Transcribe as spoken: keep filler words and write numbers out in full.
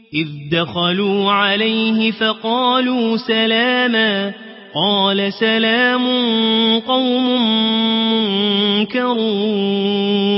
إذ دخلوا عليه فقالوا سلاما قال سلام قوم منكرون